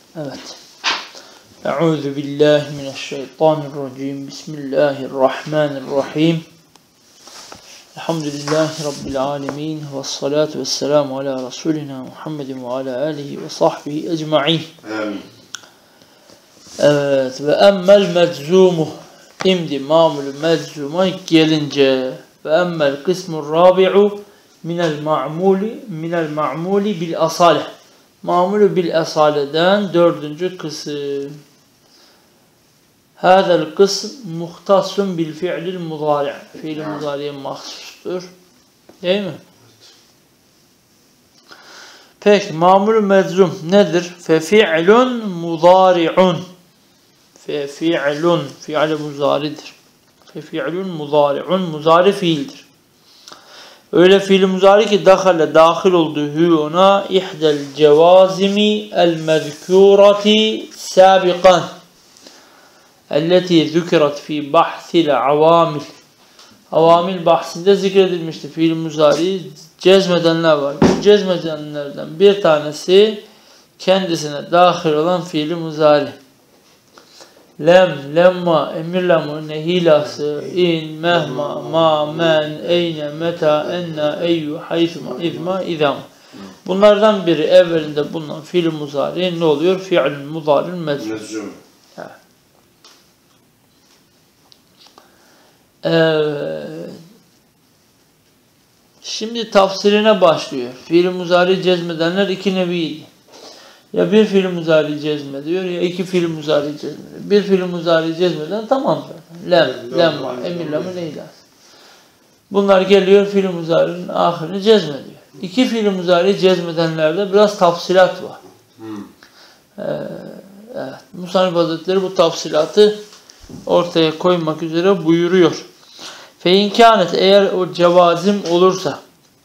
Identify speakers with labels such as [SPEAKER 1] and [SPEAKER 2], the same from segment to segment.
[SPEAKER 1] Evet. Euzu billahi mineşşeytanirracim. Bismillahirrahmanirrahim. Elhamdülillahi rabbil alamin ve salatu vesselamu ala rasulina Muhammedin ve ala alihi ve sahbihi ecmaîn.
[SPEAKER 2] Amin.
[SPEAKER 1] Evet, ve emmel meczumu. Şimdi mamul meczuma gelince ve emmel kısmur rabi'u minel ma'muli bil asale. Mamulü bil asaleden dördüncü kısım. Hâzel kısm muhtasun bil fi'lil muzari'. Fi'l-i muzari'ye mahsustur. Değil mi? Peki mamulü meczum nedir? Fe fi'lun muzari'un. Fe fi'lun fi'l-i muzari'dir. Fe fi'lun muzari'un muzari fiildir. Öyle fiil muzari ki dahil olduğu ona ihdel cevazimi el mezkurati sabiqan elleti zükrat fi bahsil avamil. Avamil bahsinde zikredilmişti. Fiil muzari cezmedenler var. Bu cezmedenlerden bir tanesi kendisine dahil olan fiil muzari. Lem, lemma, emir lemma, nehilası, in, mehma, ma, men, eyne, meta, enna, eyyu, haythuma, izma, idam. Bunlardan biri evvelinde bulunan fiil muzari ne oluyor? Fiil muzari meczum. Şimdi tafsirine başlıyor. Fiil muzari cezmedenler iki neviydi. Ya bir fiil muzari cezmediyor ya iki fiil muzari cezmediyor. Bir fiil muzari cezmeden tamam zaten. Lem, lemma, emir lemma, neylas. Bunlar geliyor fiil muzarinin ahirini cezmediyor. İki fiil muzari cezmedenlerde biraz tafsilat var. Evet. Musannif Hazretleri bu tafsilatı ortaya koymak üzere buyuruyor. Fe inkânet eğer o cevazim olursa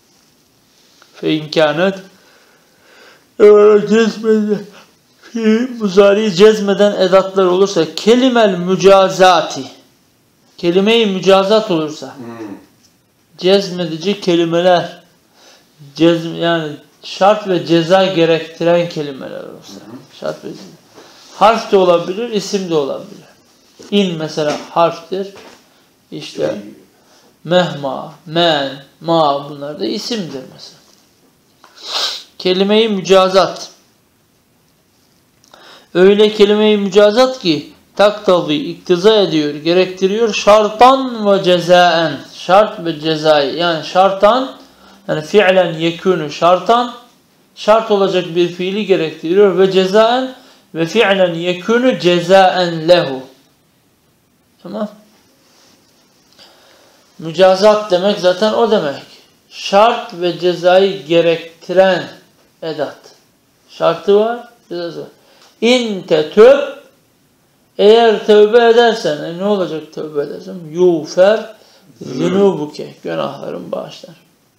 [SPEAKER 1] muzari cezmeden edatlar olursa kelimel mücazati kelime-i mücazat olursa cezmedici kelimeler yani şart ve ceza gerektiren kelimeler olursa şart ve ceza. Harf de olabilir, isim de olabilir. İn mesela harftir. İşte mehma, men, ma bunlar da isimdir mesela. Kelime-i mücazat. Öyle kelime-i mücazat ki taktazi iktiza ediyor, gerektiriyor şartan ve cezaen. Şart ve cezayı. Yani şartan yani fiilen yekûnü şartan şart olacak bir fiili gerektiriyor ve cezaen ve fiilen yekûnü cezaen lehu. Tamam? Mücazat demek zaten o demek. Şart ve cezayı gerektiren edat. Şartı var, cezası var. İn tetüb eğer tövbe edersen ne olacak tövbe edersen? Yufer zunubuke günahların bağışlar.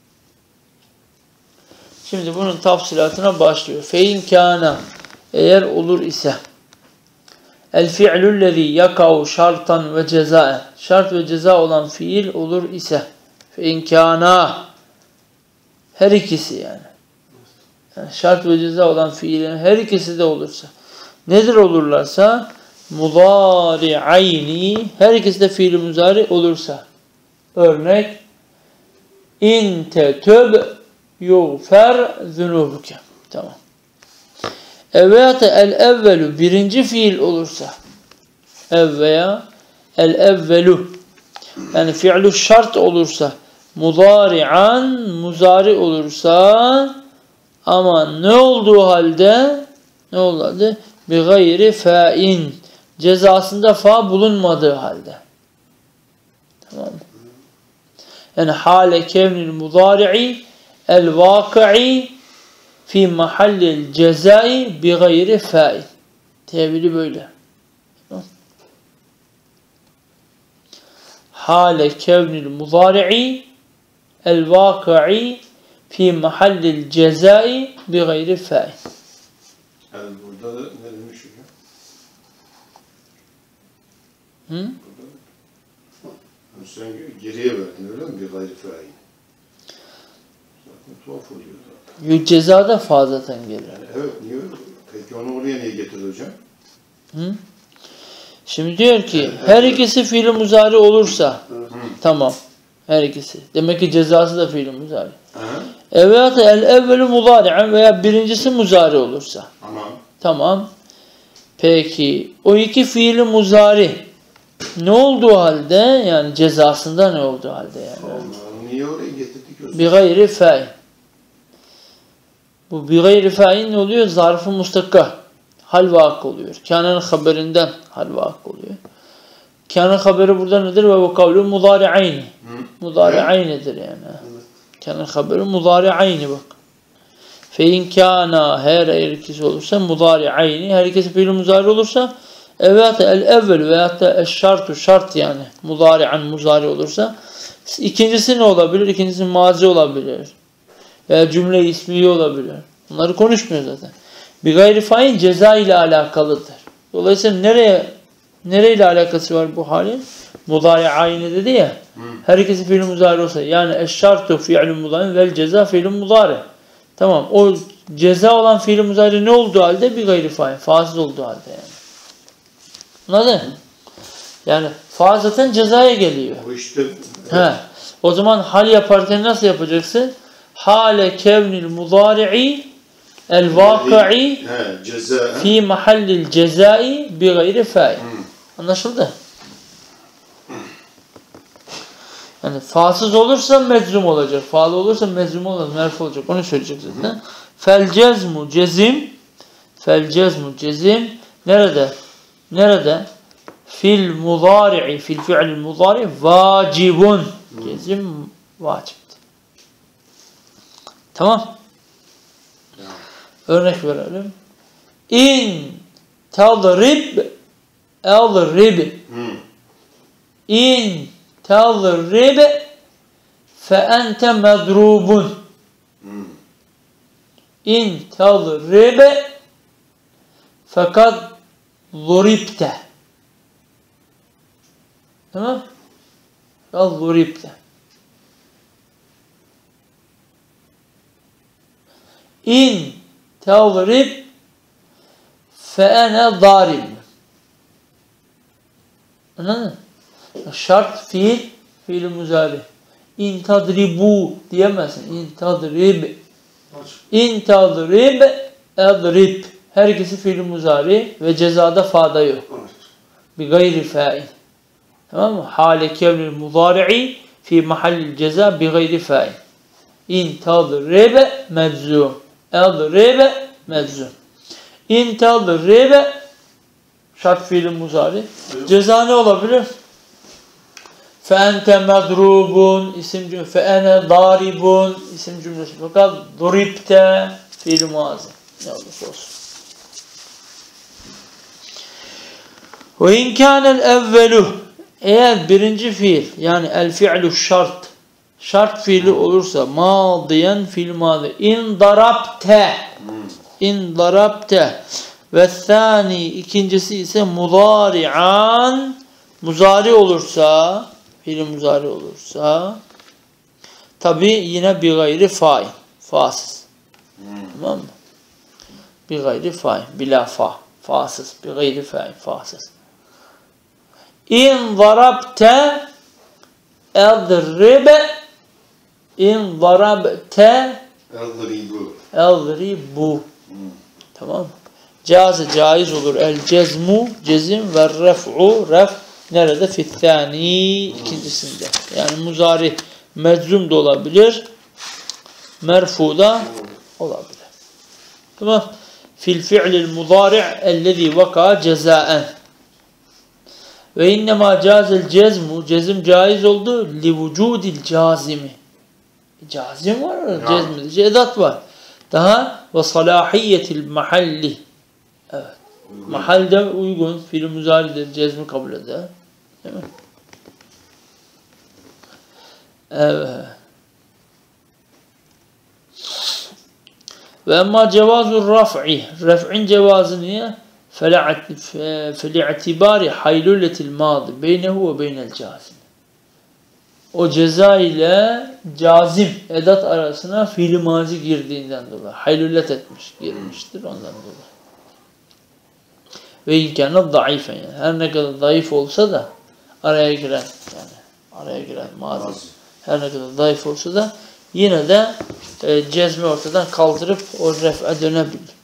[SPEAKER 1] Şimdi bunun tafsilatına başlıyor. Fe in kana eğer olur ise el fi'lullezî yakau şartan ve cezaen şart ve ceza olan fiil olur ise fe in kana her ikisi yani şart ve ceza olan fiilin her ikisi de olursa nedir olurlarsa muzari'ayni her ikisi de fiil muzari olursa örnek in tetüb yuğfer zunubuke tamam. Evet el evvelu birinci fiil olursa evveya el evvelu yani fi'lu şart olursa muzari'an muzari olursa ama ne olduğu halde bi gayri fa'in cezasında fa bulunmadığı halde tamam mı? Yani hale kevnil muzari'i el vaki'i fi mahallil cezai bi gayri fa'in tevili böyle hale kevnil muzari'i el vaki'i fi mahallil cezai bi gayri fa'in.
[SPEAKER 2] Yani burada da ne demiş ya? Sen geriye verdin öyle mi? Bir gayri fa'in. Zaten tuhaf oluyor zaten.
[SPEAKER 1] Cezada fa zaten gelir.
[SPEAKER 2] Yani evet niye öyle? Peki onu oraya niye getirdi hocam?
[SPEAKER 1] Hı? Şimdi diyor ki her ikisi fiil muzari olursa tamam. Her ikisi. Demek ki cezası da fiil muzari. Evet el evvelu muzari'en veya birincisi muzari olursa.
[SPEAKER 2] Tamam.
[SPEAKER 1] Tamam. Peki o iki fiili muzari ne olduğu halde yani cezasında ne olduğu halde yani?
[SPEAKER 2] Allah, niye oraya getirdik hocam?
[SPEAKER 1] Bi gayri fa'il. Bu bi gayri fa'il ne oluyor? Zarf-ı mustakka. Hal vakı oluyor. Kâne'nin haberinden hal vakı oluyor. Kâne'nin haberi burada nedir? Ve bu kavlu mudari'ayni. Mudari'aynidir yani. Kâne'nin haberi mudari'ayni bak. Fe in kâna her ikisi olursa mudari'ayni. Her ikisi fiil muzari olursa evet el evvel veyahut da el şartu şart yani. Mudari'an muzari olursa ikincisi ne olabilir? İkincisi mazi olabilir. Veya cümle ismiye olabilir. Bunları konuşmuyor zaten. Bir gayri fail ceza ile alakalıdır. Dolayısıyla nereyle alakası var bu halin? Mudari ayni dedi ya. Her ikisi fiil muzari olsa yani eşşartu fiilun mudari vel ceza fiilun mudari. Tamam. O ceza olan fiil muzari ne olduğu halde bir gayri fail. Fasıl olduğu halde yani. Anladın? Yani faal zaten cezaya geliyor.
[SPEAKER 2] O işte
[SPEAKER 1] O zaman hal yaparken nasıl yapacaksın? Hale kevnil mudari'i el vaki'i fi mahallil cezai bi gayri fail. Anlaşıldı? Yani faalsız olursa meczum olacak. Faal olursa meczum olmaz. Merfu olacak. Onu söyleyecek zaten. Fel cezmu cezim nerede? Nerede? Fil mudari'i fil fi'l mudari vacibun. Cezim vaciptir. Tamam. Örnek verelim. İn tadrib adrib. İn tadrib fe ente medrubun. İn tadrib fakat zuribte. Tamam? Zuribte. İn tadrib fe ene darib. Anladın mı? Şart fiil muzari. İn tadribu diyemezsin. İn tadrib. İn tadrib adrib. Her ikisi fiil muzari ve cezada fa'da yok. Bi gayri fa'il. Tamam mı? Hale kevnil mudari'i fi mahallil ceza bi gayri fa'il. İn tadrib meczum. Adrib meczum. İn tadrib şart fiil muzari. Ceza ne olabilir? Fe ente medrubun isim cümlesi. Fe ene daribun isim cümlesi. Fakat duribte fiil muazzi. Ne olursa olsun. Ve in kânel evvelu eğer birinci fiil yani el fi'lu şart fiili olursa madiyen fiil madi in darabte ve thani ikincisi ise mudari'an muzari olursa fiil muzari olursa tabi yine bir gayri fail fasız tamam mı? Bir gayri fail bila fasız bir gayri fail fasız. İn darabte adribe in darabte adribu. Tamam mı? Caiz olur. El cezmu cezim ve ref'u nerede? Fi'thani ikincisinde. Yani muzari meczum da olabilir. Merfu da olabilir. Tamam. Fil fi'lil mudari' ellezî vaka cezaen. Ve innema cazel cezmu cezim caiz oldu li vücudil cazimi. Cazim var orada. Cezmedici edat var. Daha ve salahiyetil mahalli. Evet. Mahalde uygun. Fiil muzaridir. Cezmi kabul eder. Değil mi? Evet. Ve emma cevazur raf'i. Raf'in cevazı niye? فَلِعْتِبَارِ حَيْلُلَّةِ الْمَاضِ بَيْنَهُ وَبَيْنَ الْجَازِمِ. O ceza ile cazim edat arasına fiil-i mazi girdiğinden dolayı. Haylullet etmiş, girmiştir ondan dolayı. Ve imkanı zayıfen yani. Her ne kadar zayıf olsa da araya giren mazi. Her ne kadar zayıf olsa da yine de cezmi ortadan kaldırıp o ref'e dönebilir.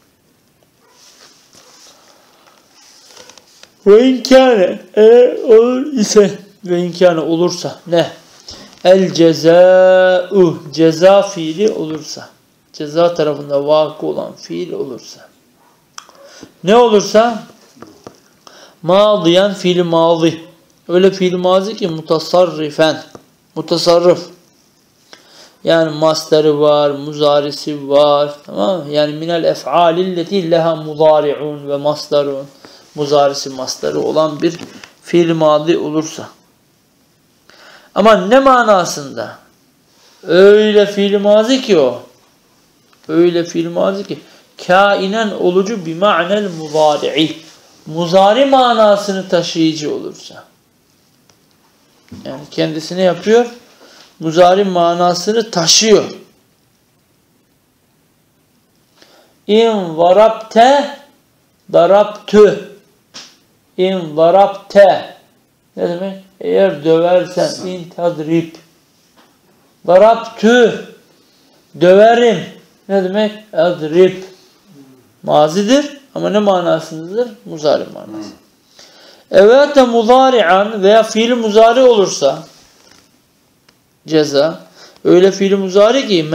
[SPEAKER 1] Ve imkanı olur ise ve imkanı olursa ne? El cezâ'u ceza fiili olursa, ceza tarafında vakı olan fiil olursa, ne olursa mâdiyen fiil mazi, öyle fiil mazi ki mutasarrifen, mutasarrıf, yani mastarı var, muzarisi var, tamam mı? Yani minel ef'alilleti leha muzari'un ve mastarun, muzarisi mastarı olan bir fiil mazi olursa. Ama ne manasında? Öyle fiil mazi ki o. Öyle fiil mazi ki kainen olucu bi ma'nel muzari'i. Muzari manasını taşıyıcı olursa. Yani kendisine yapıyor. Muzari manasını taşıyor. İn varabte darabtü. İn darabte. Ne demek? Eğer döversen in tadrib. Darabtü. Döverim. Ne demek? Adrib. Mazidir ama ne manasındadır? Muzari manası. Evet de muzari'an veya fiil muzari olursa ceza öyle fiil muzari ki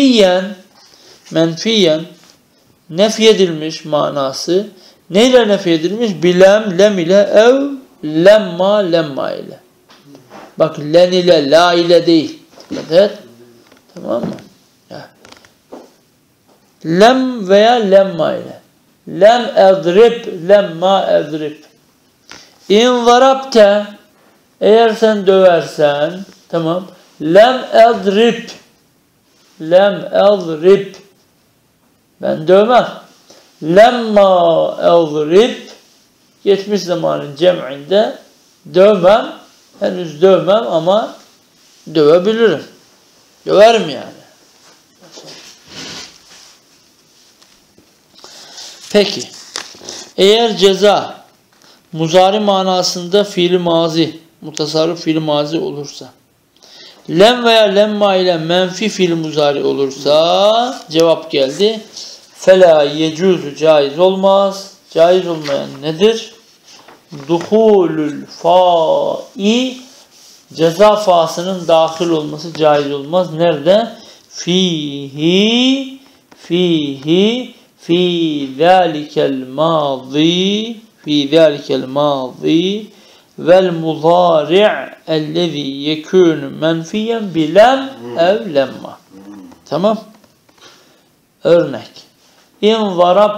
[SPEAKER 1] menfiyen nefyedilmiş manası. Neyle nefyedilmiş? Bilem, lem ile ev lemma ile. Bak len ile la ile değil. Evet. Tamam mı? Ya. Lem veya lemma ile. Lem edrib, lemma edrib. İn zarabte eğer sen döversen tamam. Lem edrib. Lem edrib. Ben dövmem. Lemma edrib geçmiş zamanın cem'inde dövmem. Henüz dövmem ama dövebilirim. Döverim yani. Peki. Eğer ceza muzari manasında fiil mazi, mutasarrıf fiil mazi olursa, lem veya lemma ile menfi fiil muzari olursa cevap geldi. Fela yecuzu caiz olmaz. Caiz olmayan nedir? Duhulul fa'i ceza fasının dahil olması caiz olmaz. Nerede? Fi zalikel mazi vel muzari' ellezî yekûnü menfiyen bilem ev lemma. Tamam. Örnek. İn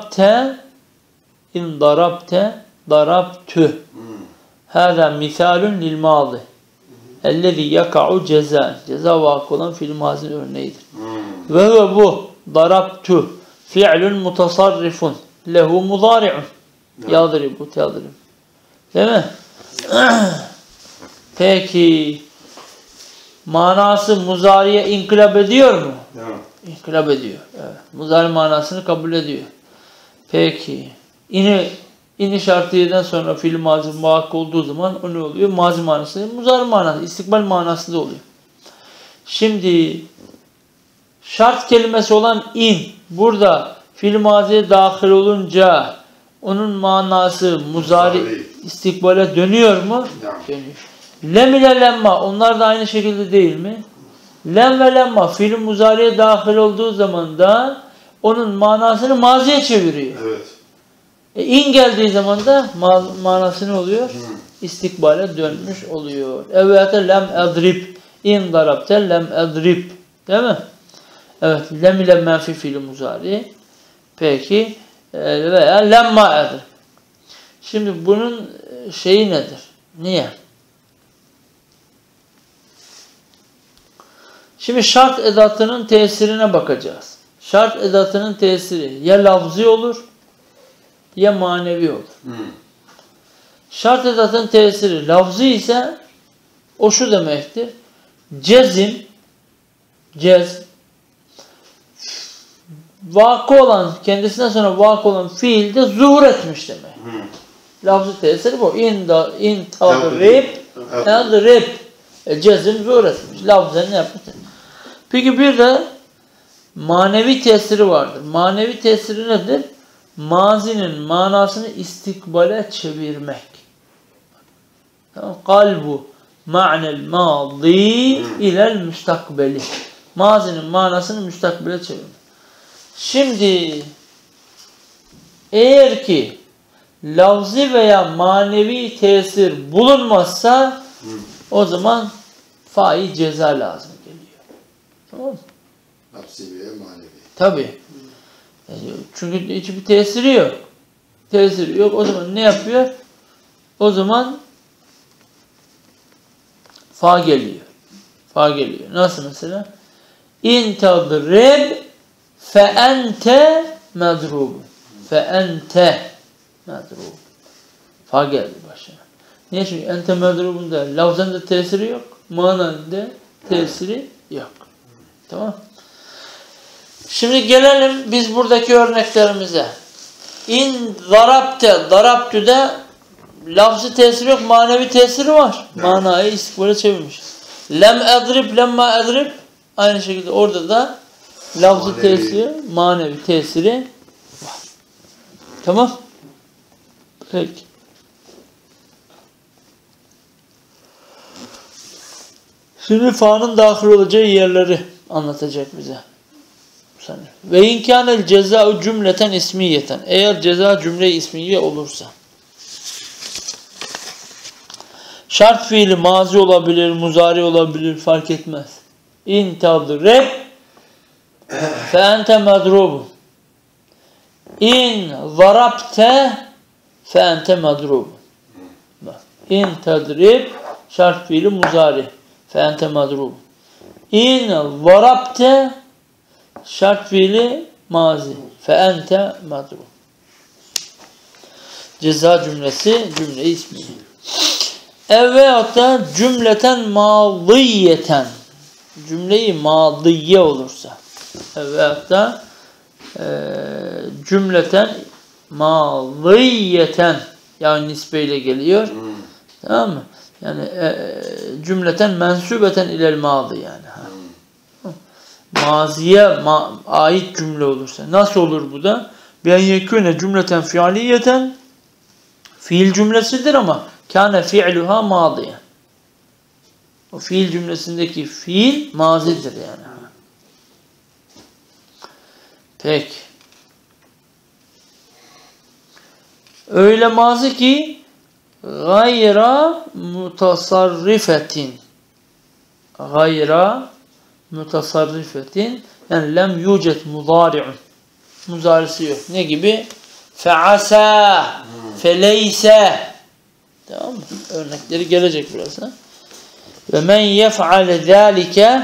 [SPEAKER 1] darabte darabtü. Hâzâ misâlun lil mazi. Ellezî yaka'u ceza. Ceza vakı olan fiil mazinin örneğidir. Ve bu darabtü fi'lun mutasarrifun lehu muzari'un. Yadribu tadrib. Değil mi? Peki manası muzariye inkılap ediyor mu? İnkılap ediyor. Evet. Muzari manasını kabul ediyor. Peki ini şartiyeden sonra fiil mazi muhakkak olduğu zaman o ne oluyor? Mazi manası, muzari manası, istikbal manası da oluyor. Şimdi şart kelimesi olan in burada fiil maziye dahil olunca onun manası muzari istikbale dönüyor mu? Dönüyor. Lem ile lemma onlar da aynı şekilde değil mi? Lem ve lemma fiil muzariye dahil olduğu zaman da onun manasını maziye çeviriyor.
[SPEAKER 2] Evet.
[SPEAKER 1] İn geldiği zaman da manası ne oluyor? İstikbale dönmüş oluyor. Evet lem edrib. İn darabte lem edrib. Değil mi? Evet. Lem ile menfi fiil muzari. Peki veya lemma edrib. Şimdi bunun şeyi nedir? Niye? Şimdi şart edatının tesirine bakacağız. Şart edatının tesiri ya lafzi olur ya manevi olur. Şart edatının tesiri lafzi ise o şu demektir. vakı olan, kendisinden sonra vakı olan fiilde zuhur etmiş demek. Lafzı tesiri bu. İn tadrib edrib. Cezim zuhur etmiş. Lafzı ne yapmış? Peki bir de manevi tesiri vardır. Manevi tesiri nedir? Mazinin manasını istikbale çevirmek. Tamam. Kalbu ma'nel madi ilel müstakbeli. Mazinin manasını müstakbele çevirmek. Şimdi eğer ki lafzi veya manevi tesir bulunmazsa o zaman fa'i ceza lazım geliyor. Tamam mı?
[SPEAKER 2] Lafzi veya manevi.
[SPEAKER 1] Tabii. Çünkü hiçbir tesiri yok. Tesiri yok. O zaman ne yapıyor? O zaman fa geliyor. Fa geliyor. Nasıl mesela? İn tadrib fe ente medrub. Fe ente medrub. Fa geldi başına. Niye? Çünkü ente medrubun da lafzın da tesiri yok. Mananın da tesiri yok. Tamam. Şimdi gelelim biz buradaki örneklerimize. İn darabte, darabtü'de lafzı tesiri yok, manevi tesiri var. Manayı istikbale çevirmiş. Lem edrib, lemma edrib. Aynı şekilde orada da lafzı tesiri, manevi tesiri var. Tamam. Peki. Şimdi fa'nın dahil olacağı yerleri anlatacak bize. Ve inkânel cezâ'u cümleten ismiyeten. Eğer ceza cümle ismiye olursa. Şart fiili mazi olabilir, muzari olabilir, fark etmez. İn tadrib fe ente medrubun. İn zarabte fe ente medrubun. İn tadrib şart fiili muzari fe ente medrubun. İn zarabte şart fiili mazi fe ente medrub. Ceza cümlesi cümle ismi. Veyahut da cümleten madiyeten. Cümleyi madiye olursa. Veyahut da cümleten madiyeten. Yani nisbeyle geliyor. Tamam mı? Yani cümleten mensubeten ilel madi yani. Maziye ait cümle olursa. Nasıl olur bu da? Ben yekûne cümleten fiiliyeten. Fiil cümlesidir ama kâne fi'luha mâdiye. O fiil cümlesindeki fiil mazidir yani. Peki. Öyle mazi ki gayra mutasarrifetin. Gayra mutasarrifetin. Yani lem yucet muzari'un. Muzarisi yok. Ne gibi? Fe'asa, feleyse. Tamam mı? Örnekleri gelecek birazdan. Ve men yef'al zâlike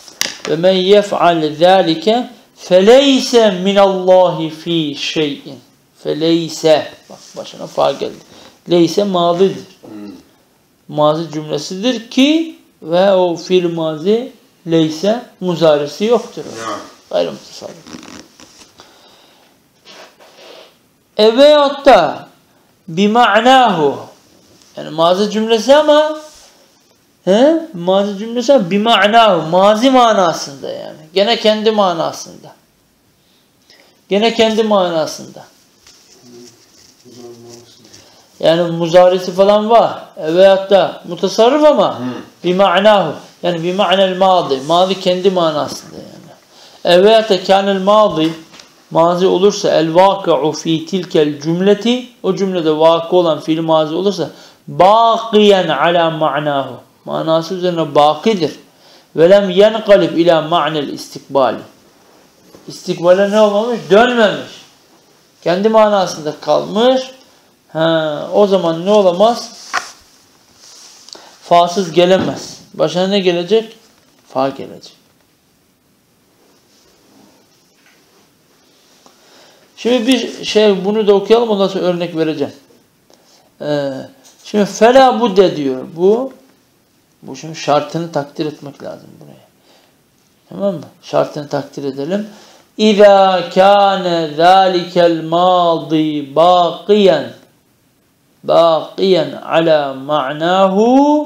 [SPEAKER 1] feleyse minallahi fi şeyin. Feleyse. Bak başına fa geldi. Leyse mazidir. Mazi cümlesidir ki ve o fiil mazi leyse muzarisi yoktur. Gayrı mutasarrif. Veyahut da bima'nahu. Yani mazi cümlesi ama mazi cümlesi ama bima'nahu. Mazi manasında yani. Gene kendi manasında. Gene kendi manasında. Yani muzarisi falan var. Veyahut da mutasarrif ama bima'nahu. Yani bima'nel mazi. Mazi kendi manasında yani. Veyahut da kânel mazi. Mazi olursa el vâki'u fî tilkel cümleti, o cümlede vakı olan fiil mazi olursa bâkiyen alâ ma'nâhu. Manası üzerine bakidir. Ve lem yenqalib ilâ ma'nel istikbali. İstikbale ne olmamış? Dönmemiş. Kendi manasında kalmış. O zaman ne olamaz? Fa'sız gelemez. Başına ne gelecek? Fa gelecek. Şimdi bir bunu da okuyalım, ondan sonra örnek vereceğim. Şimdi fela budde diyor. Bu şimdi şartını takdir etmek lazım buraya. Tamam mı? Şartını takdir edelim. İza kana zalikal madi baqiyan ala ma'nahu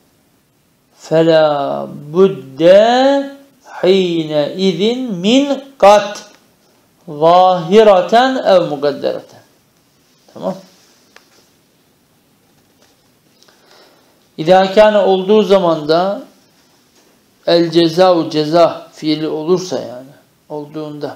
[SPEAKER 1] fela budde hine izin min kat zahireten ev mukaddereten. Tamam. İza kana olduğu zaman da el ceza'u ceza fiili olursa yani olduğunda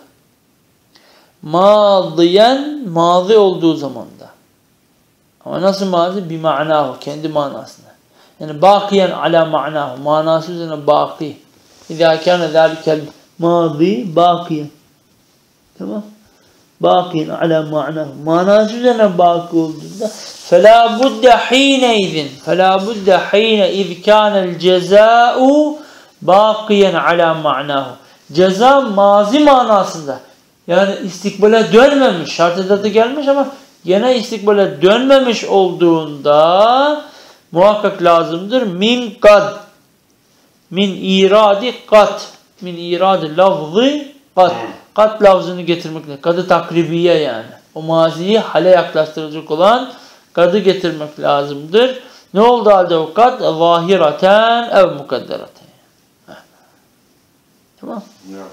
[SPEAKER 1] madiyen mazi olduğu zaman da ama nasıl mazi? Bi ma'nahu kendi manasında. Yani bakiyen ala ma'nahu manası üzerine baki. İza kana zalikel mazi bakiyen. Tamam. Bakiyen ala ma'nahu manası üzerine baki olduğunda فَلَا بُدَّ حِينَ اِذْ كَانَ الْجَزَاءُ بَاقِيًا عَلَى مَعْنَاهُ Ceza mazi manasında. Yani istikbale dönmemiş. Şart edatı gelmiş ama gene istikbale dönmemiş olduğunda muhakkak lazımdır. Min kad. Min iradi kat. Min iradi lafzı kat. Kat lafzını getirmekle. Kadı takribiye yani. O maziyi hale yaklaştıracak olan kadı getirmek lazımdır. Ne oldu halde o kat? Zahiraten ev mukaddereten. Tamam.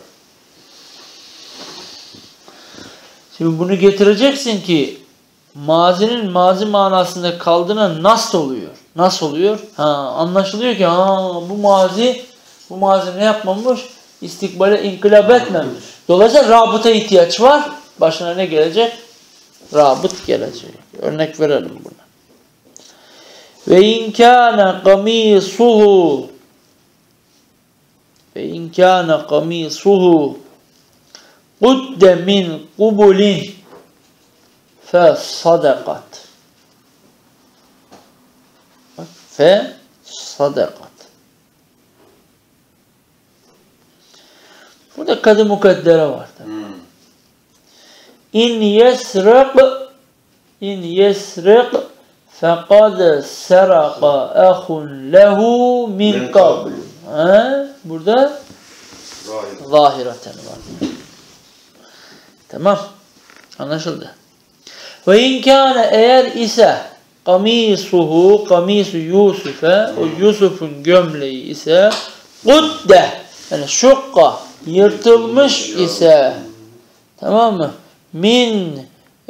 [SPEAKER 1] Şimdi bunu getireceksin ki mazinin mazi manasında kaldığına nasıl oluyor? Nasıl oluyor? Anlaşılıyor ki bu mazi ne yapmamış? İstikbale inkılap etmemiş. Dolayısıyla rabıta ihtiyaç var. Başına ne gelecek? Rabıt gelecek. Örnek verelim buna. Ve in kana qamisuhu qudde min qubulin fe sadakat. Fe sadakat. Burada kadı mukaddere var. İn yesriq fekad seraka ahun lehu min qabl. Burada zahireten var. Tamam. Anlaşıldı. Ve in kâne eğer ise kamisu Yusuf'e o Yusuf'un gömleği ise kudde yani şukka yırtılmış ise tamam mı? Min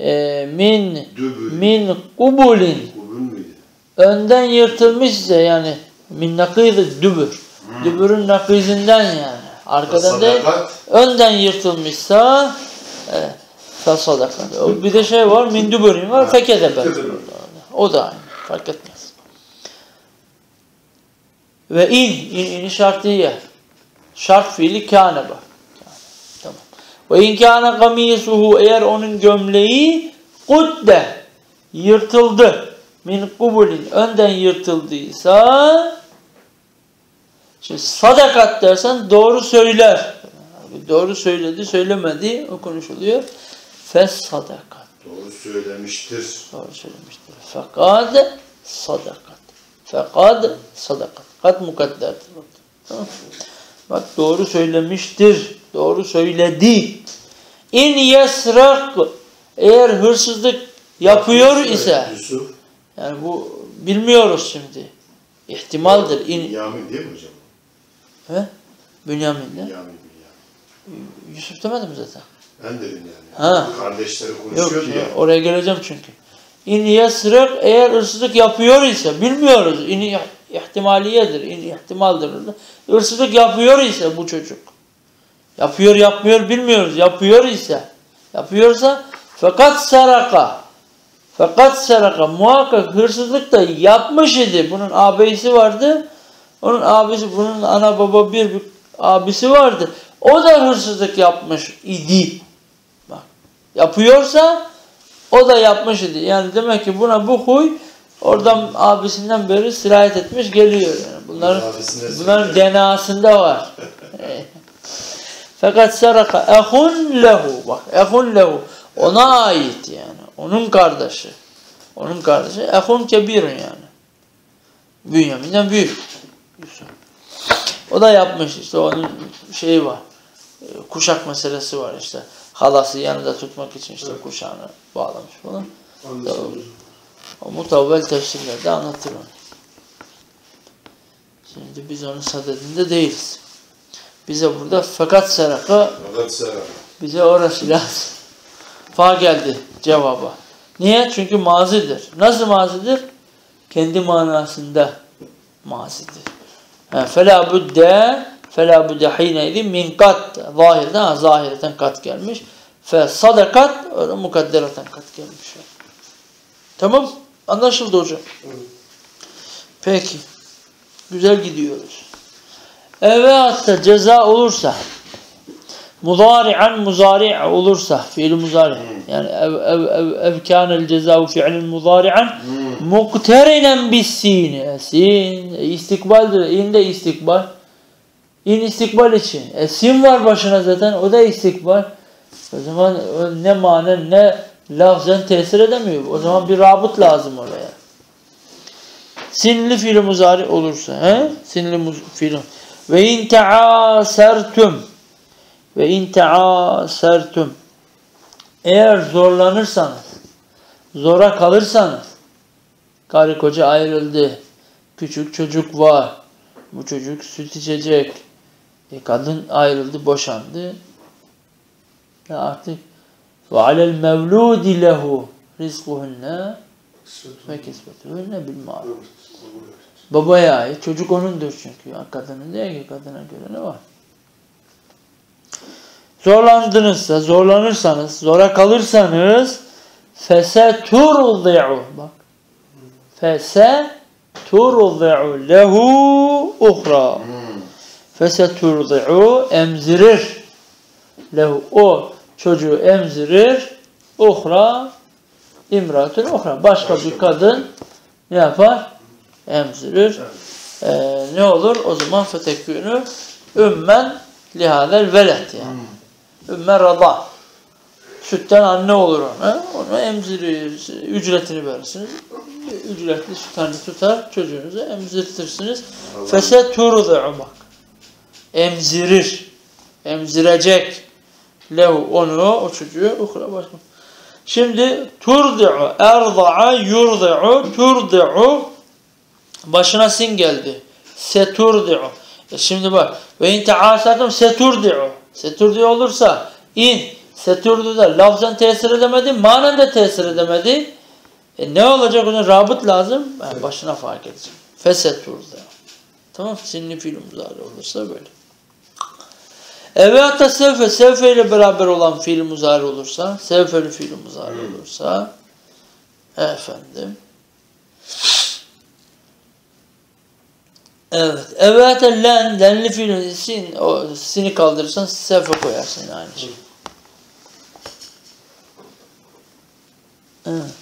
[SPEAKER 1] kubulin önden yırtılmış ise yani min nakîz dübür. Dübürün nakîzinden yani. Arkadan değil. Önden yırtılmışsa sadakat. Bir de şey var. Min dübürün var. Fekedeber. O da aynı. Fark etmez. Ve in şartiye. Şart fiili kâne bak. Tamam. Ve in kâne kamîsuhu eğer onun gömleği kudde yırtıldı. Min kubulin önden yırtıldıysa şimdi sadakat dersen doğru söyler. Doğru söyledi, söylemedi o konuşuluyor. Fes sadakat.
[SPEAKER 2] Doğru söylemiştir.
[SPEAKER 1] Doğru söylemiştir. Fekad sadakat. Fekad sadakat. Kat mukadderdir. Tamam. Bak doğru söylemiştir. Doğru söyledi. İn yesrak eğer hırsızlık yapıyor ise yani bu bilmiyoruz şimdi. İhtimaldir.
[SPEAKER 2] Bünyamin değil mi hocam?
[SPEAKER 1] He? Bünyamin'de.
[SPEAKER 2] Bünyamin.
[SPEAKER 1] Yusuf demedim zaten.
[SPEAKER 2] Ben dedim yani. Kardeşleri konuşuyor
[SPEAKER 1] ya.
[SPEAKER 2] diye.
[SPEAKER 1] Oraya geleceğim çünkü. İn yesrak eğer hırsızlık yapıyor ise bilmiyoruz. İn ihtimaliyedir. İn ihtimaldir. Hırsızlık yapıyor ise bu çocuk. Yapıyor yapmıyor bilmiyoruz. Yapıyorsa fakat saraka muhakkak hırsızlık da yapmış idi. Bunun ağabeyisi vardı. Onun abisi, bunun ana baba bir abisi vardı. O da hırsızlık yapmış idi. Bak. Yapıyorsa o da yapmış idi. Yani demek ki buna bu huy oradan abisinden beri sirayet etmiş geliyor. Yani bunların DNA'sında var. Fakat saraka ehun lehu. Bak ehun lehu. Ona ait yani. Onun kardeşi. Ehun kebirun yani. Bünyamin'den büyük. O da yapmış işte onun şeyi var. kuşak meselesi var işte. Halası yanında tutmak için işte kuşağını bağlamış falan. O mutavvel tefsirlerde anlatır onu. Şimdi biz onun sadedinde değiliz. Bize burada fakat seraka, bize orası lazım. Fa geldi cevaba. Niye? Çünkü mazidir. Nasıl mazidir? Kendi manasında mazidir. فَلَا بُدَّ حِينَيْذٍ مِنْ kat. Zahireten kat gelmiş. فَصَدَقَتْ orada mukaddereten kat gelmiş. Tamam. Anlaşıldı hocam. Peki. Güzel gidiyoruz. Evet ceza olursa muzari'an muzari' olursa fiil muzari' yani ev kânel cezâhu fi'lin muzari'an mukterinen bis sin. Sin istikbaldir. İn de istikbal. İn istikbal için. Sin var başına zaten. O da istikbal. O zaman ne manen ne lafzen tesir edemiyor. O zaman bir rabıt lazım oraya. Sinli fiil muzari olursa. Sinli fiil. Ve in ta'asertum. Ve in ta'asertum. Eğer zorlanırsanız, zora kalırsanız, karı koca ayrıldı, küçük çocuk var, bu çocuk süt içecek, kadın ayrıldı, boşandı. Ya artık ve alel mevludi lehu rizkuhunne ve kisbetuhunne bil ma'ruf. Babaya ait, çocuk onundur çünkü. Kadının değil ki, kadına göre ne var? Zorlanırsanız, zora kalırsanız feseturdi'u bak. Feseturdi'u lehu uhra. Feseturdi'u emzirir. Lehu o çocuğu emzirir. Uhra imratun uhra. Başka bir kadın ne yapar? Emzirir. Ne olur? O zaman fetekûnü ümmen lihâzel veled yani. Ümme rada. Sütten anne olur ona. Onu emzirir. Ücretini verirsiniz. Ücretli sütlerini tutar. Çocuğunuzu emzirtirsiniz. Feseturdi'u bak. Emzirir. Emzirecek. Lehu onu, o çocuğu. Ukra başka. Şimdi turdi'u, erda'a, yurdi'u, turdi'u başına sin geldi. Seturdi'u. Şimdi bak. Ve in ta'asatum seturdi'u. Seturdi'u olursa in seturdi'da lafzen tesir edemedi, manen de tesir edemedi. Ne olacak onun? Rabıt lazım. Yani başına fark edecek. Feseturdi'u. Tamam. Sinli fiil muzari olursa böyle. Evet de sevfe ile beraber olan fiil muzari olursa, sevfeli fiil muzari olursa efendim evet. Evet lenli fiil sini kaldırırsan sevfe koyarsın aynı şey. Evet.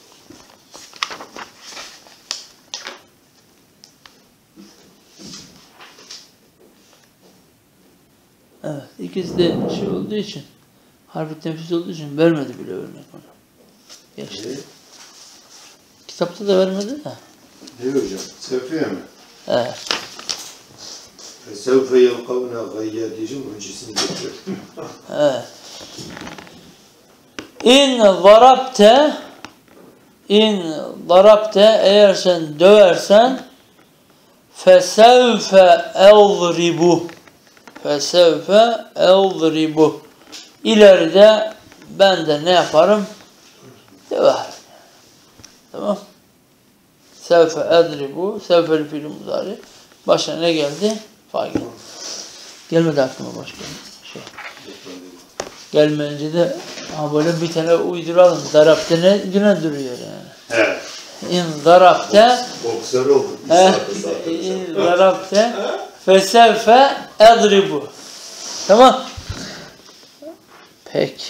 [SPEAKER 1] Evet. İkisi de şey olduğu için, harfi tenfiz olduğu için vermedi bile örnek onu. Geçti. Kitapta da vermedi de.
[SPEAKER 2] Ne hocam? Sevfiye mi?
[SPEAKER 1] Evet.
[SPEAKER 2] Sevfe yelkavna gayya diyeceğim, öncesini getiriyorum.
[SPEAKER 1] Evet. İn darabte eğer sen döversen fesevfe eldribu. Fesevfe eldribu. İleride ben de ne yaparım? Döverim. Tamam. Sevfe edribu. Sevfeli fiil muzari. Başına ne geldi? Fa geldi. Gelmedi aklıma başka şey. Gelmeyince de böyle bir tane uyduralım. Darabte ne güne duruyor yani.
[SPEAKER 2] Evet.
[SPEAKER 1] İn darabte
[SPEAKER 2] Boksör oldu.
[SPEAKER 1] İn darabte fesevfe edribu. Tamam. Peki.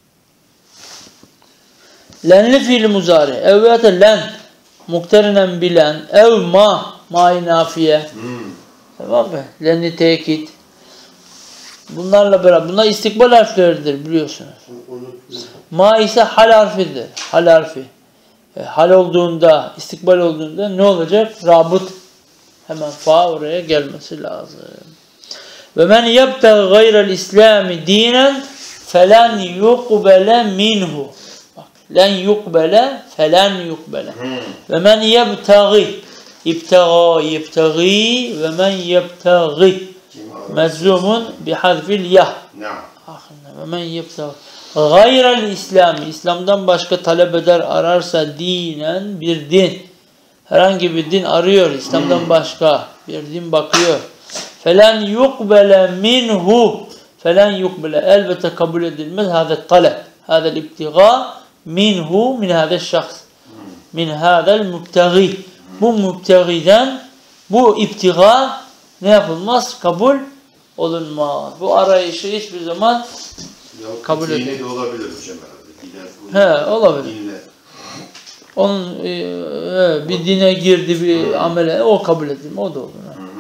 [SPEAKER 1] Lenli fiil muzari. Evvete len. Mukterinen bilen. Ev ma-i nafiye. Tamam mı? Lenli tekit. Bunlarla beraber. Bunlar istikbal harfleridir biliyorsunuz. Ma ise hal harfidir. Hal harfi. Hal olduğunda, istikbal olduğunda ne olacak? Rabıt. Hemen fa oraya gelmesi lazım. Ve men yebtagi gayrel İslami dinen felen yukbele minhu. Bak, len yukbele felen yukbele. Ve men yebtagi yebtagi ve men yebtagi meczumun bihazfil yah. Ve men yebtagi gayrel İslami, İslam'dan başka talep eder ararsa dinen, bir din, herhangi bir din arıyor, İslam'dan başka bir din bakıyor. Felen yukbele minhu, felen yukbele, elbette kabul edilmez. Hâzel talep, hâzel ibtiga minhu, min hâzel şahs, min hâzel mübtegi. Bu mübtegiden, bu ibtiga ne yapılmaz? Kabul olunmaz. Bu arayışı hiçbir zaman kabul edilir.
[SPEAKER 2] Dini de olabilir hocam herhalde.
[SPEAKER 1] He, olabilir.
[SPEAKER 2] Dinle.
[SPEAKER 1] Onun bir dine girdi, bir amele, o kabul edilir. O da olur.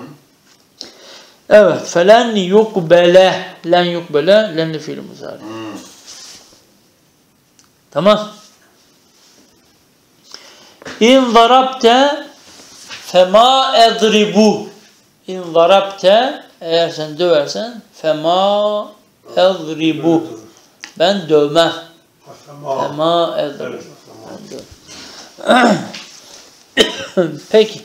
[SPEAKER 1] Evet. Felen yukbele, len yukbele, lenli fiil muzari. Tamam. İn zarabte fema edribu. İn zarabte, eğer sen döversen, fema edribu. Ben dövmem. Fema edribu. Peki.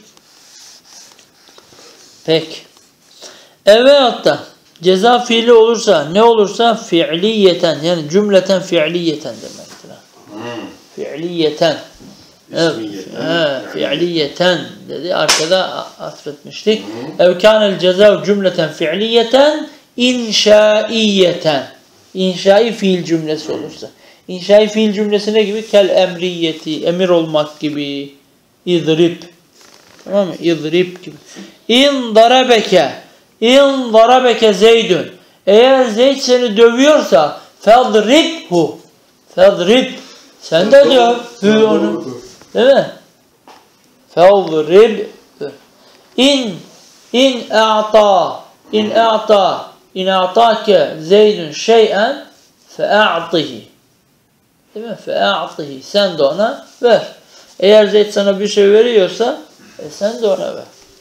[SPEAKER 1] Peki. Evet da ceza fiili olursa, ne olursa fiiliyeten, yani cümleten fiiliyeten demektir. Fiiliyeten. Evet. Fiiliyeten dedi. Arkada atfetmiştik. Ev kânel ceza cümleten fiiliyeten inşaiyeten. İnşai fiil cümlesi olursa. İnşai fiil cümlesi ne gibi? Kel emriyeti, emir olmak gibi. İzrib. Tamam mı? İzrib gibi. İn darabeke Zeydün. Eğer Zeyd seni dövüyorsa fadribhu. Fadrib. Sen de döv. Döv onu. Değil mi? Fadrib. İn a'take Zeydün şey'en fe'a'tihi. Değil mi? Fe'a'tihi. Sen de ona ver. Eğer Zeyd sana bir şey veriyorsa sen de ona ver.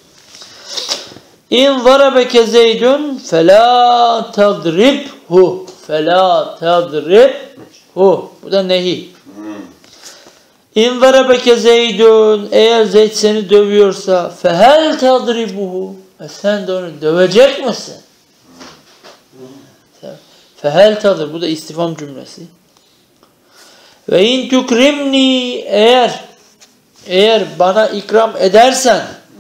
[SPEAKER 1] İn zarabeke Zeydun felâ tadribhu. Felâ tadribhu. Bu da nehi. İn zarabeke Zeydun, eğer Zeyd seni dövüyorsa fehel tadribuhu. Sen de onu dövecek misin? Fehel tadrib. Bu da istifam cümlesi. Ve in tukrimni, eğer bana ikram edersen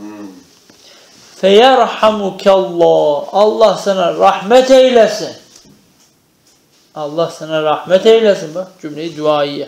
[SPEAKER 1] feyerhamukallah, Allah sana rahmet eylesin. Allah sana rahmet eylesin. Bak cümleyi duaiye.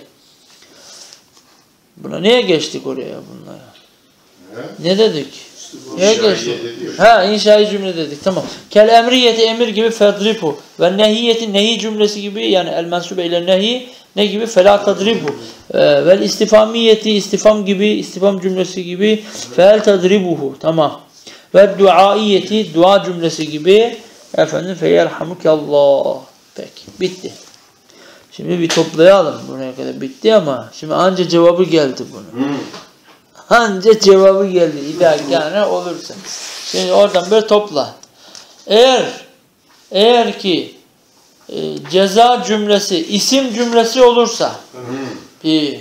[SPEAKER 1] Buna niye geçtik oraya bunlara? Ne dedik? Niye geçtik? İnşai cümle dedik. Tamam. Kel emriyeti, emir gibi fedribu. Ve nehiyeti, nehi cümlesi gibi, yani el mensube ile nehi ne gibi? Fela tadribu. Vel istifamiyeti, istifam gibi, istifam cümlesi gibi fel tadribuhu. Tamam. Ve duaiyeti, dua cümlesi gibi efendim feyerhamukallah. Peki. Bitti. Şimdi bir toplayalım. Buraya kadar bitti ama şimdi anca cevabı geldi bunun. Anca cevabı geldi. İdâkâne olursa. Şimdi oradan bir topla. Eğer ki ceza cümlesi isim cümlesi olursa bir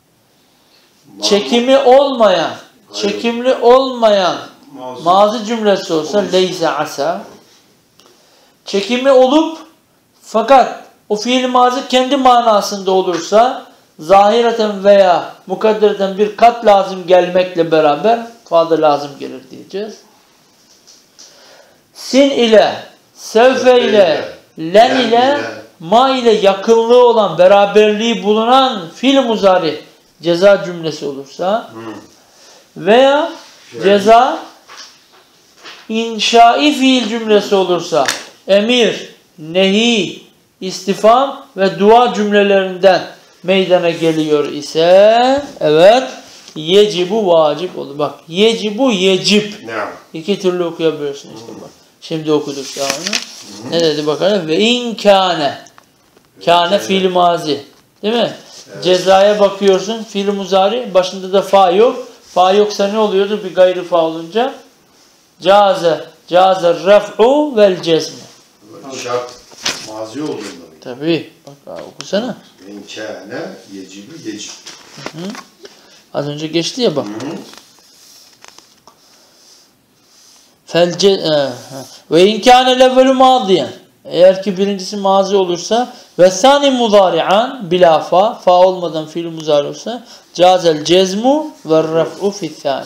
[SPEAKER 1] çekimli olmayan mazi cümlesi olsa leyse asa, çekimi olup fakat o fiil mazi kendi manasında olursa zahireten veya mukaddereten bir kat lazım gelmekle beraber fazla lazım gelir diyeceğiz. Sin ile, sevfe ile, len ile, ma ile yakınlığı olan, beraberliği bulunan fiil muzari ceza cümlesi olursa veya ceza inşai fiil cümlesi olursa emir, nehi, istifam ve dua cümlelerinden meydana geliyor ise evet yecibu vacip olur. Bak yecibu yecib. İki türlü okuyabiliyorsun işte bak. Şimdi okuduk daha onu. Ne dedi bakalım? Ve in kâne. Kâne fiil mazi. Değil mi? Evet. Cezaya bakıyorsun. Fiil muzari. Başında da fa yok. Fa yoksa ne oluyordu? Bir gayrı fa olunca. Caze cazer ref'u vel cezmu.
[SPEAKER 2] Şart mazi olduğunda mı?
[SPEAKER 1] Tabii. Bak okusana.
[SPEAKER 2] İnkâne yecibü yecib.
[SPEAKER 1] Az önce geçti ya bak. Ve inkâne levvelü mâdiyen. Eğer ki birincisi mazi olursa ve sani mudari'an bila fa, fa olmadan fiil muzari olursa cazel cezmu ve ref'u fi'thâni.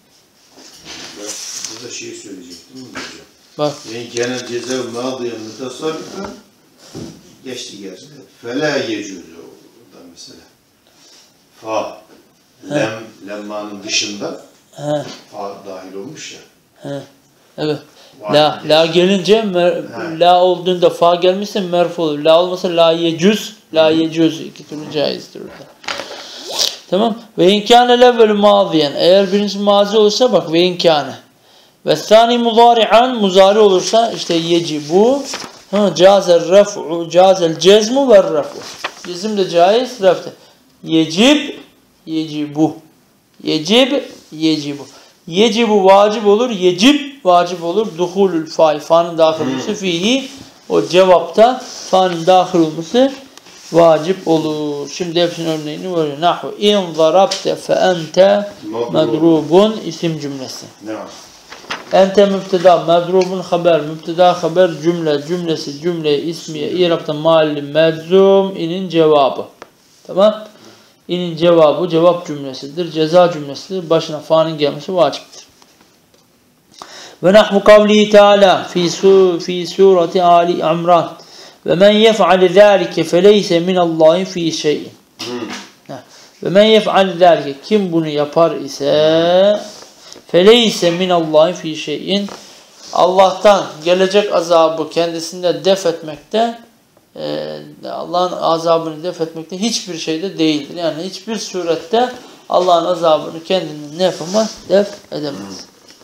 [SPEAKER 2] Burada şey söyleyecektim mi hocam?
[SPEAKER 1] Bak.
[SPEAKER 2] İnkâne cezev mâdiyen mutasarrifen geçti gerçi. Felâ yecûzü da mesela. Fa. Lemmanın dışında fa dahil olmuş ya.
[SPEAKER 1] Evet. La gelince la olduğunda fa gelmişse merfu olur. La olmasa la yecüz, la yecüz iki türlü caizdir orada. Tamam. Ve inkâne levvelü mâziyen. Eğer birincisi mazi olursa bak ve inkâne. Ve sani muzari'an muzari olursa işte yecibu, cazel ref'u, cazel cezmu ve ref'u. Cezim de caiz, ref de. Yecib, yecibu. Yecib, yecibu. Yecibu vacip olur, yecib vacip olur. Duhulül fa'i, fa'nın dahil olması fihi, o cevapta fa'nın dahil olması vacip olur. Şimdi hepsinin örneğini veriyor. Nahu in zarabte fe ente medrubun isim cümlesi. Ente mübteda, medrubun haber, mübteda haber cümlesi, cümle ismiye, İrab'da mahalli meczum, inin cevabı. Tamam? İnin cevabı cevap cümlesidir, ceza cümlesidir. Başına fa'nın gelmesi vaciptir. Ve nahvu kavlihi teala fi surati Ali İmran. Ve men yef'al zâlike feleyse minallahi fi şey'in. Ve men yef'al zâlike, kim bunu yapar ise feleyse minallahi fi şey'in, Allah'tan gelecek azabı kendisinde def etmekte, Allah'ın azabını def etmekte hiçbir şeyde değildir. Yani hiçbir surette Allah'ın azabını kendinden ne yapamaz? Def edemez.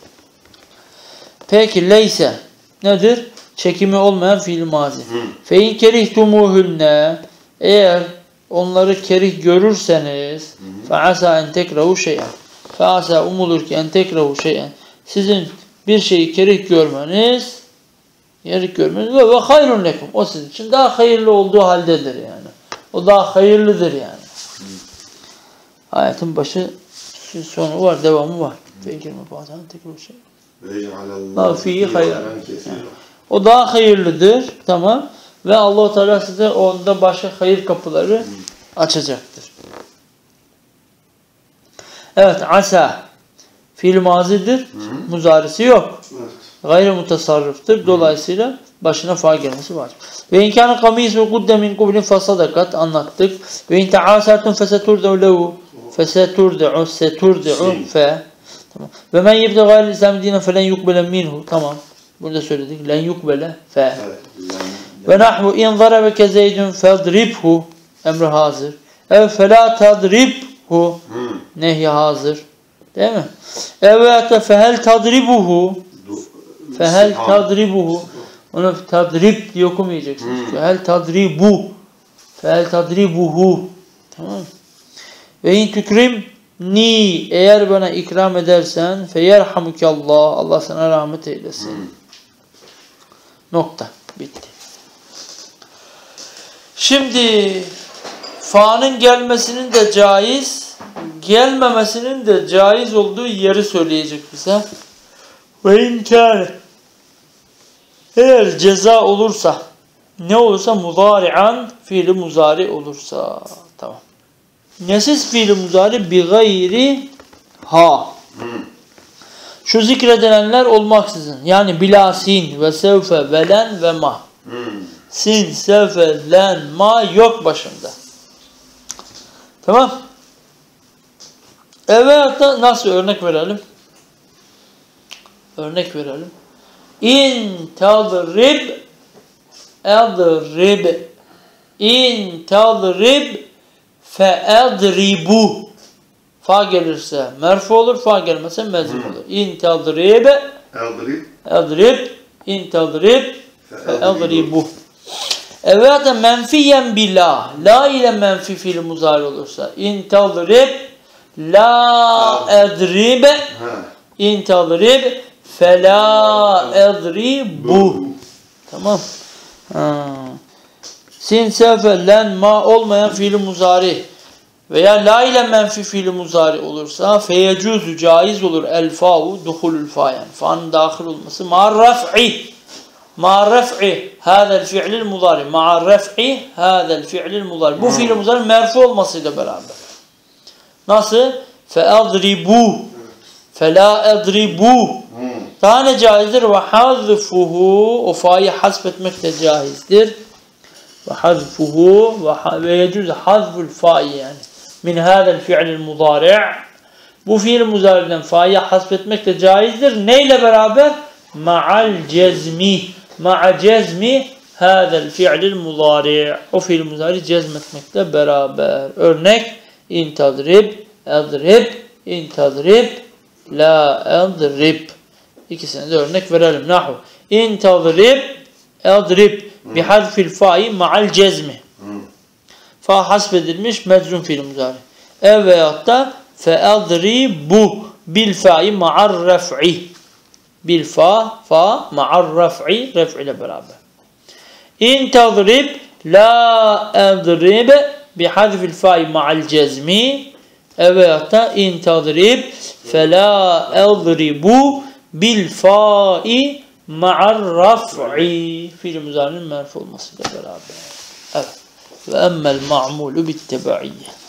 [SPEAKER 1] Peki leyse nedir? Çekimi olmayan fiil mazi. Fe in kerihtumuhunne, eğer onları kerih görürseniz fe asa en tekrahu şey'en. Fe asa umulur ki en tekrahu şey'en. Sizin bir şeyi kerih görmeniz ve hayrun lekum. O sizin için daha hayırlı olduğu haldedir yani. O daha hayırlıdır yani. Ayetin başı sonu var, devamı var. Fe in kerihtumuhunne tekrahu şey'en. O daha hayırlıdır, tamam. Ve Allah-u Teala size onda başka hayır kapıları açacaktır. Evet, asa fiil mazidir, muzarisi yok. Gayri mutasarrıftır. Dolayısıyla başına fa gelmesi var. Ve inkâne kamis ve kudde min kublin fasadakat anlattık. Ve in ta'asartum feseturde'u lehu feseturde'u fe. Tamam. Ve men yebde gayril İslam dinen felen yukbele minhu. Tamam. Bunu da söyledik. Len yukbele fe. Ve nahvu in zarabeke zeydun fedribhu. Emri hazır. Ev felâ tadribhu. Nehy hazır. Değil mi? Evet fehel tadribuhu. Fehel tadribuhu. Onu tadrib diye okumayacaksınız. Fehel tadribu. Fehel tadribuhu. Tamam. Ve in tükrim ni, eğer bana ikram edersen feyerhamukallah, Allah sana rahmet eylesin. Nokta. Bitti. Şimdi fa'nın gelmesinin de caiz, gelmemesinin de caiz olduğu yeri söyleyecek bize. Ve inkâne, eğer ceza olursa, ne olursa muzari'an, fiili muzari olursa. Tamam. Nesiz fiil-i muzari bi gayri ha. Şu zikredilenler olmaksızın. Yani bila sin ve sevfe ve len ve ma. Sin, sevfe, len, ma yok başında. Tamam. Evet, nasıl örnek verelim? Örnek verelim. İn tadrib adrib. İn tadrib fe'adribu. Fa gelirse merfu olur, fa gelmezse mezmum olur. İn tadrib adrib, in tadrib fe'adribu. Evet, menfiyen bila. La ile menfi fiil muzari olursa. İn tadrib la adrib, in tadrib Fela edribu. Tamam. Sin, sefe, len, ma olmayan fiil muzari veya la ile menfi fiil muzari olursa feyecuzu caiz olur el fa'u duhulul fa, yani fa'nın dahil olması ma'ar raf'i. مع رفع هذا الفعل المضارع مع رفع هذا الفعل المضارع bu fiil muzari merfu olmasıyla beraber. Nasıl? فَاَضْرِبُوا فَلَا اَضْرِبُوا daha ne caizdir? وَحَذْفُهُ o fa'yı hasbetmek de caizdir. وَحَذْفُهُ وَيَجُزْ حَذْفُ الْفَاءِ yani min هَذَا الْفِعْلِ الْمُضَارِعِ bu fiil muzari'den fa'yı hasbetmek de caizdir. Neyle beraber? مَعَ الْجَزْمِ مَعَ cezmi hâzel fi'lil muzari. O fiil muzari cezmetmekle beraber. Örnek intadrib, edrib, intadrib, la edrib. İkisine de örnek verelim. Nahu. İntadrib, edrib bihazfil fa'i ma'al cezmi. Fa hasbedilmiş meczum fiil muzari. Veyahut da fe'edribu bil fa'i ma'ar ref'i. Bil fa ma'ar raf'i ile beraber. İn tadrib la edrib bi hazfil fa'i ma'al cezmi veyahut da in tadrib fe la edribu bil fa'i ma'ar raf'i fiil muzari'nin merfu olmasıyla beraber. Evet. Ve emmel ma'mulu bit tebaiyye.